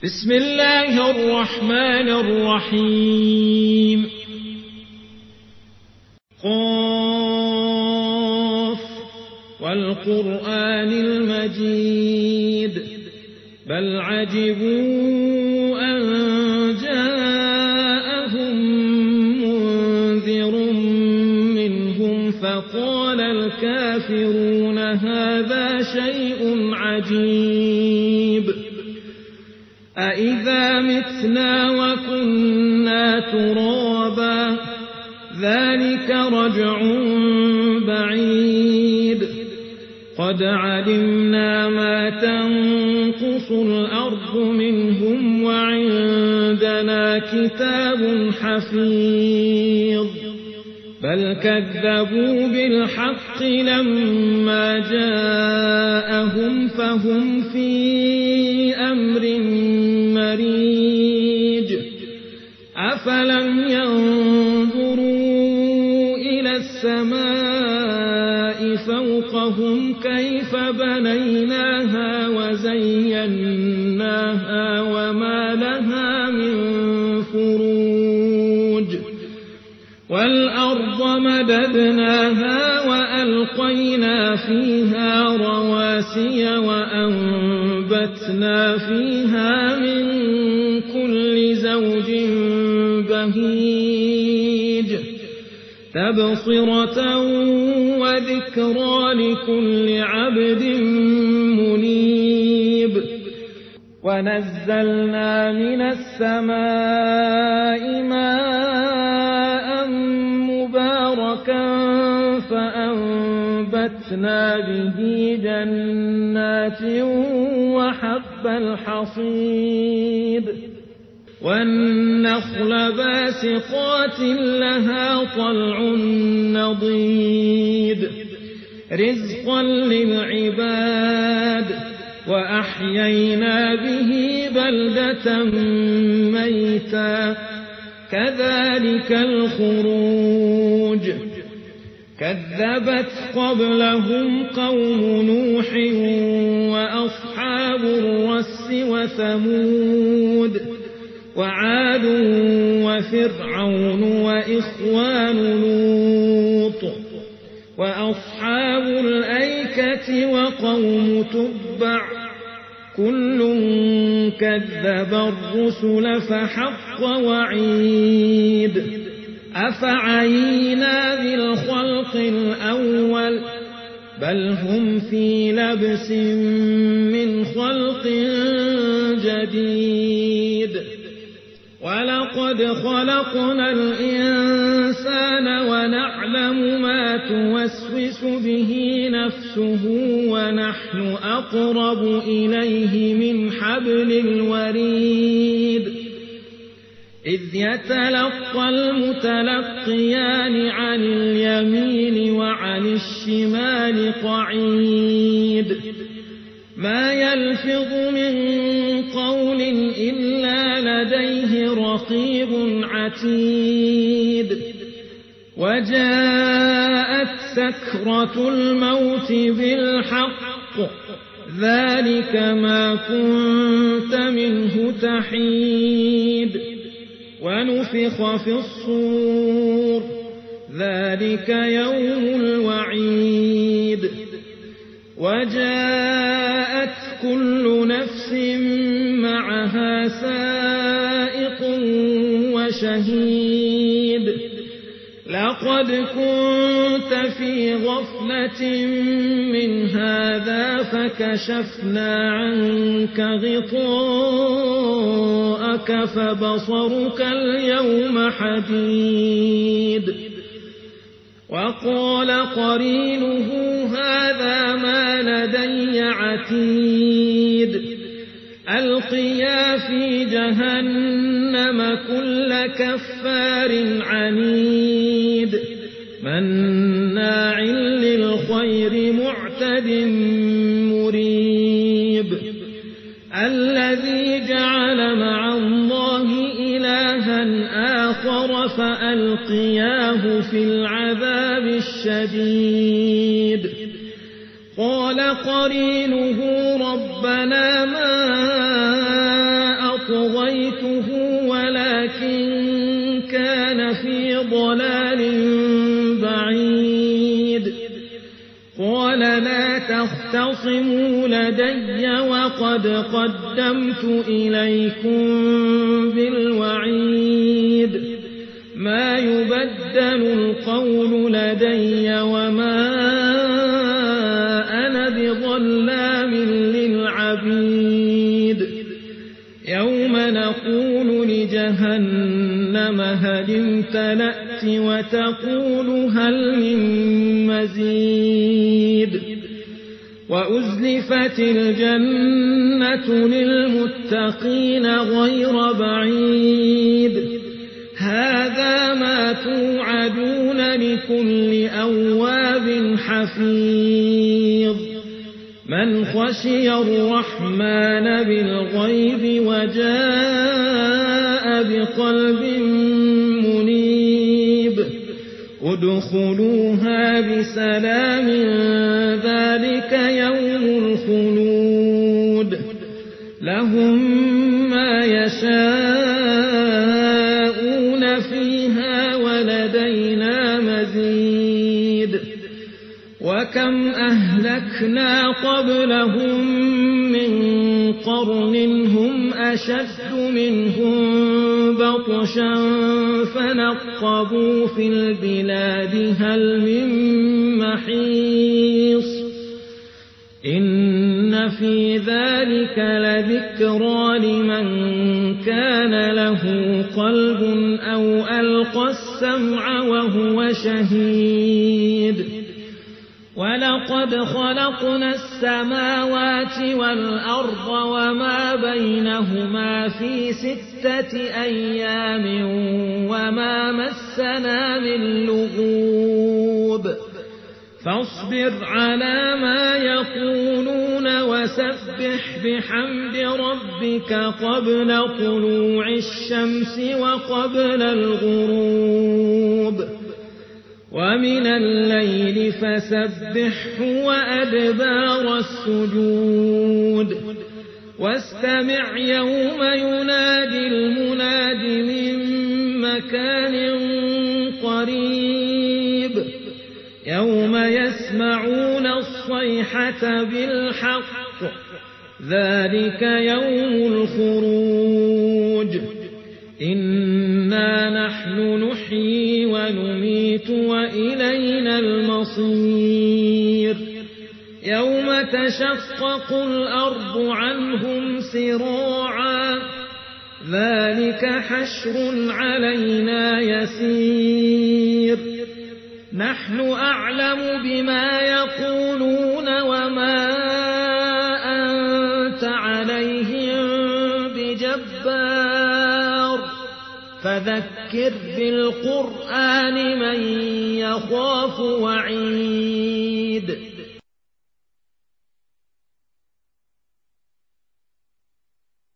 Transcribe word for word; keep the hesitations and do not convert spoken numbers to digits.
بسم الله الرحمن الرحيم. قاف والقرآن المجيد بل عجبوا أن جاءهم منذر منهم فقال الكافرون هذا شيء عجيب أإذا متنا وكنا ترابا ذلك رجع بعيد قد علمنا ما تنقص الأرض منهم وعندنا كتاب حفيظ بل كذبوا بالحق لما جاءهم فهم في أمر مريج أفلم ينظروا إلى السماء فوقهم كيف بنيناها وزيناها وما لها من فروج والأرض مددناها وألقينا فيها رواسي وأنبتنا فيها من كل زوج بهيج تبصرة وذكرى لكل عبد منيب ونزلنا من السماء ماء مباركا فأنبتنا به جنات وحب الحصيد والنخل باسقات لها طلع نضيد رزقا للعباد وأحيينا به بلدة ميتا كذلك الخروج كذبت قبلهم قوم نوح وأصحاب الرس وثمود وعاد وفرعون وإخوان لوط وأصحاب الأيكة وقوم تبع كل كذب الرسل فحق وعيد أفعينا بالخلق الأول بل هم في لبس من خلق جديد ولقد خلقنا الإنسان ونعلم ما توسوس به نفسه ونحن أقرب إليه من حبل الوريد إذ يتلقى المتلقيان عن اليمين وعن الشمال قعيد ما يلفظ من قول إلا لديه رقيب عتيد وجاءت سكرة الموت بالحق ذلك ما كنت منه تحيد ونفخ في الصور ذلك يوم الوعيد وجاءت كل نفس معها سائق وشهيد لقد كنت في غفلة من هذا فكشفنا عنك غطاءك فبصرك اليوم حديد وقال قرينه هذا ما لدي عتيد ألقيا في جهنم كل كفار عنيد مناع للخير معتد مريب الذي جعل مع الله إلها آخر فألقياه في العذاب الشديد قال قرينه ربنا ما تختصموا لدي وقد قدمت إليكم بالوعيد ما يبدل القول لدي وما أنا بظلام للعبيد يوم نقول لجهنم هل امتلأت وتقول هل من مزيد وأزلفت الجنة للمتقين غير بعيد هذا ما توعدون لكل أواب حفيظ من خشي الرحمن بالغيب وجاء بقلب منيب ادخلوها بسلام ذلك يوم الخلود لهم ما يشاءون فيها ولدينا مزيد وكم أهلكنا قبلهم من قرن هم أشد منهم بطشا فنقبوا في البلاد هل من محيص إن في ذلك لذكرى لمن كان له قلب أو ألقى السمع وهو شهيد ولقد خلقنا السماوات والأرض وما بينهما في ستة أيام وما مسنا من لغوب فاصبر على ما يقولون وسبح بحمد ربك قبل طلوع الشمس وقبل الغروب ومن الليل فسبحه وأدبار السجود واستمع يوم ينادي المناد من مكان قريب يوم يسمعون الصيحة بالحق ذلك يوم الخروج إنا نحن نحيي ونميت وإلينا المصير يوم تشقق الأرض عنهم سراعا ذلك حشر علينا يسير نحن أعلم بما يقولون وما أنت عليهم بجبار فذكر بالقرآن من يخاف وعيد